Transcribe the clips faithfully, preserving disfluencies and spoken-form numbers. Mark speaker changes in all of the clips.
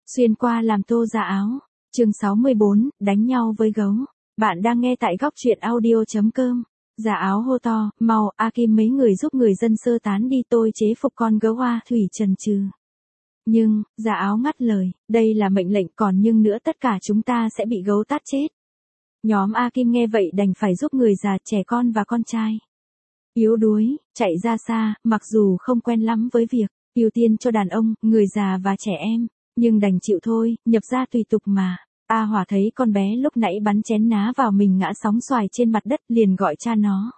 Speaker 1: Xuyên qua làm tô ra áo. Chương sáu mươi bốn, đánh nhau với gấu. Bạn đang nghe tại góc truyện audio chấm com. Giả áo hô to, mau, A Kim mấy người giúp người dân sơ tán đi, tôi chế phục con gấu hoa thủy trần trừ. Nhưng, giả áo ngắt lời, đây là mệnh lệnh, còn nhưng nữa tất cả chúng ta sẽ bị gấu tát chết. Nhóm A Kim nghe vậy đành phải giúp người già, trẻ con và con trai. Yếu đuối, chạy ra xa, mặc dù không quen lắm với việc ưu tiên cho đàn ông, người già và trẻ em, nhưng đành chịu thôi, nhập ra tùy tục mà. A Hỏa thấy con bé lúc nãy bắn chén ná vào mình ngã sóng xoài trên mặt đất, liền gọi cha nó.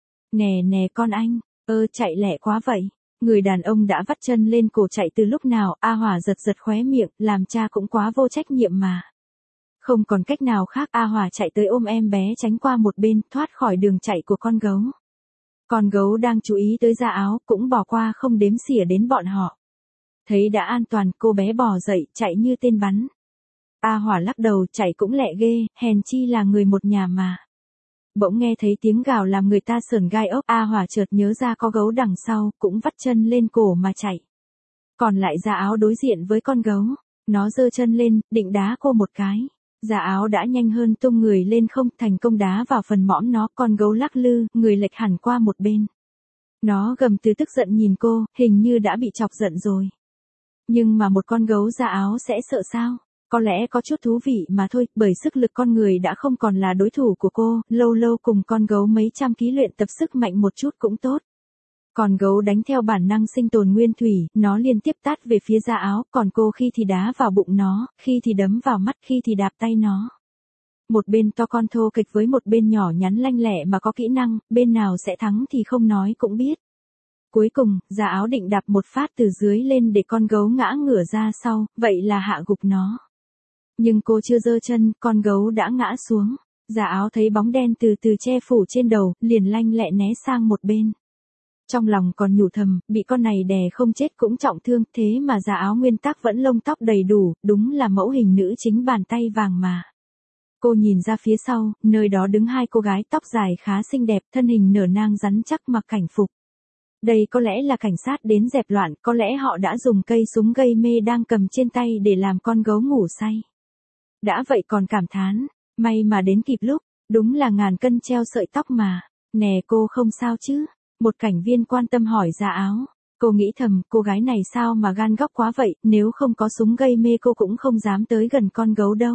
Speaker 1: Nè nè con anh, ơ chạy lẹ quá vậy. Người đàn ông đã vắt chân lên cổ chạy từ lúc nào, A Hỏa giật giật khóe miệng, làm cha cũng quá vô trách nhiệm mà. Không còn cách nào khác, A Hỏa chạy tới ôm em bé tránh qua một bên, thoát khỏi đường chạy của con gấu. Con gấu đang chú ý tới da áo, cũng bỏ qua không đếm xỉa đến bọn họ. Thấy đã an toàn, cô bé bò dậy, chạy như tên bắn. A Hỏa lắc đầu, chạy cũng lẹ ghê, hèn chi là người một nhà mà. Bỗng nghe thấy tiếng gào làm người ta sởn gai ốc, A Hỏa chợt nhớ ra có gấu đằng sau, cũng vắt chân lên cổ mà chạy. Còn lại da áo đối diện với con gấu, nó giơ chân lên, định đá cô một cái. Da áo đã nhanh hơn, tung người lên không, thành công đá vào phần mõm nó, con gấu lắc lư, người lệch hẳn qua một bên. Nó gầm từ tức giận nhìn cô, hình như đã bị chọc giận rồi. Nhưng mà một con gấu da áo sẽ sợ sao? Có lẽ có chút thú vị mà thôi, bởi sức lực con người đã không còn là đối thủ của cô, lâu lâu cùng con gấu mấy trăm ký luyện tập sức mạnh một chút cũng tốt. Còn gấu đánh theo bản năng sinh tồn nguyên thủy, nó liên tiếp tát về phía da áo, còn cô khi thì đá vào bụng nó, khi thì đấm vào mắt, khi thì đạp tay nó. Một bên to con thô kịch với một bên nhỏ nhắn lanh lẹ mà có kỹ năng, bên nào sẽ thắng thì không nói cũng biết. Cuối cùng, da áo định đạp một phát từ dưới lên để con gấu ngã ngửa ra sau, vậy là hạ gục nó. Nhưng cô chưa giơ chân, con gấu đã ngã xuống. Da áo thấy bóng đen từ từ che phủ trên đầu, liền lanh lẹ né sang một bên. Trong lòng còn nhủ thầm, bị con này đè không chết cũng trọng thương, thế mà da áo nguyên tắc vẫn lông tóc đầy đủ, đúng là mẫu hình nữ chính bàn tay vàng mà. Cô nhìn ra phía sau, nơi đó đứng hai cô gái tóc dài khá xinh đẹp, thân hình nở nang rắn chắc mặc cảnh phục. Đây có lẽ là cảnh sát đến dẹp loạn, có lẽ họ đã dùng cây súng gây mê đang cầm trên tay để làm con gấu ngủ say. Đã vậy còn cảm thán, may mà đến kịp lúc, đúng là ngàn cân treo sợi tóc mà. Nè cô không sao chứ? Một cảnh viên quan tâm hỏi da áo. Cô nghĩ thầm, cô gái này sao mà gan góc quá vậy, nếu không có súng gây mê cô cũng không dám tới gần con gấu đâu.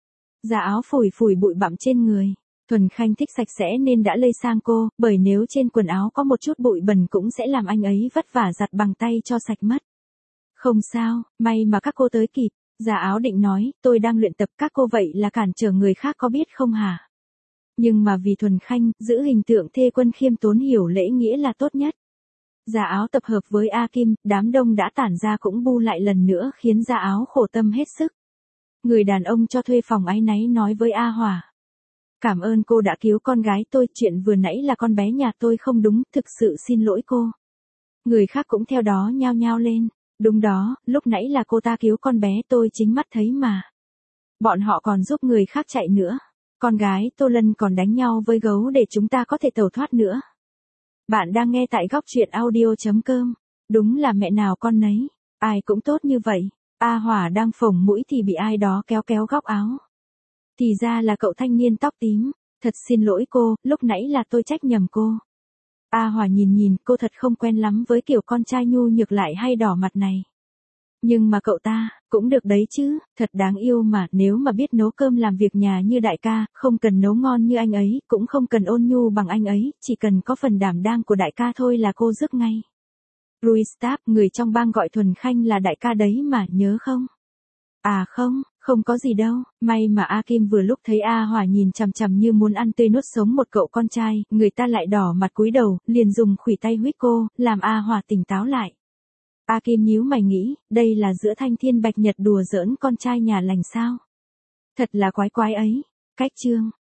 Speaker 1: Da áo phủi phủi bụi bặm trên người. Thuần Khanh thích sạch sẽ nên đã lây sang cô, bởi nếu trên quần áo có một chút bụi bẩn cũng sẽ làm anh ấy vất vả giặt bằng tay cho sạch mất. Không sao, may mà các cô tới kịp. Da áo định nói, tôi đang luyện tập, các cô vậy là cản trở người khác có biết không hả? Nhưng mà vì Thuần Khanh, giữ hình tượng thê quân khiêm tốn hiểu lễ nghĩa là tốt nhất. Da áo tập hợp với A Kim, đám đông đã tản ra cũng bu lại lần nữa khiến da áo khổ tâm hết sức. Người đàn ông cho thuê phòng áy náy nói với A Hỏa. Cảm ơn cô đã cứu con gái tôi, chuyện vừa nãy là con bé nhà tôi không đúng, thực sự xin lỗi cô. Người khác cũng theo đó nhao nhao lên. Đúng đó, lúc nãy là cô ta cứu con bé, tôi chính mắt thấy mà. Bọn họ còn giúp người khác chạy nữa. Con gái Tô Lân còn đánh nhau với gấu để chúng ta có thể tẩu thoát nữa. Bạn đang nghe tại góc truyện audio chấm com. Đúng là mẹ nào con nấy. Ai cũng tốt như vậy. A Hỏa đang phồng mũi thì bị ai đó kéo kéo góc áo. Thì ra là cậu thanh niên tóc tím. Thật xin lỗi cô, lúc nãy là tôi trách nhầm cô. A Hỏa nhìn nhìn, cô thật không quen lắm với kiểu con trai nhu nhược lại hay đỏ mặt này. Nhưng mà cậu ta, cũng được đấy chứ, thật đáng yêu mà, nếu mà biết nấu cơm làm việc nhà như đại ca, không cần nấu ngon như anh ấy, cũng không cần ôn nhu bằng anh ấy, chỉ cần có phần đảm đang của đại ca thôi là cô rước ngay. Ruistab, người trong bang gọi Thuần Khanh là đại ca đấy mà, nhớ không? À không, không có gì đâu, may mà A Kim vừa lúc thấy A Hỏa nhìn chằm chằm như muốn ăn tươi nuốt sống một cậu con trai, người ta lại đỏ mặt cúi đầu, liền dùng khuỷu tay huých cô, làm A Hỏa tỉnh táo lại. A Kim nhíu mày nghĩ, đây là giữa Thanh Thiên Bạch Nhật đùa giỡn con trai nhà lành sao? Thật là quái quái ấy. Cách chương,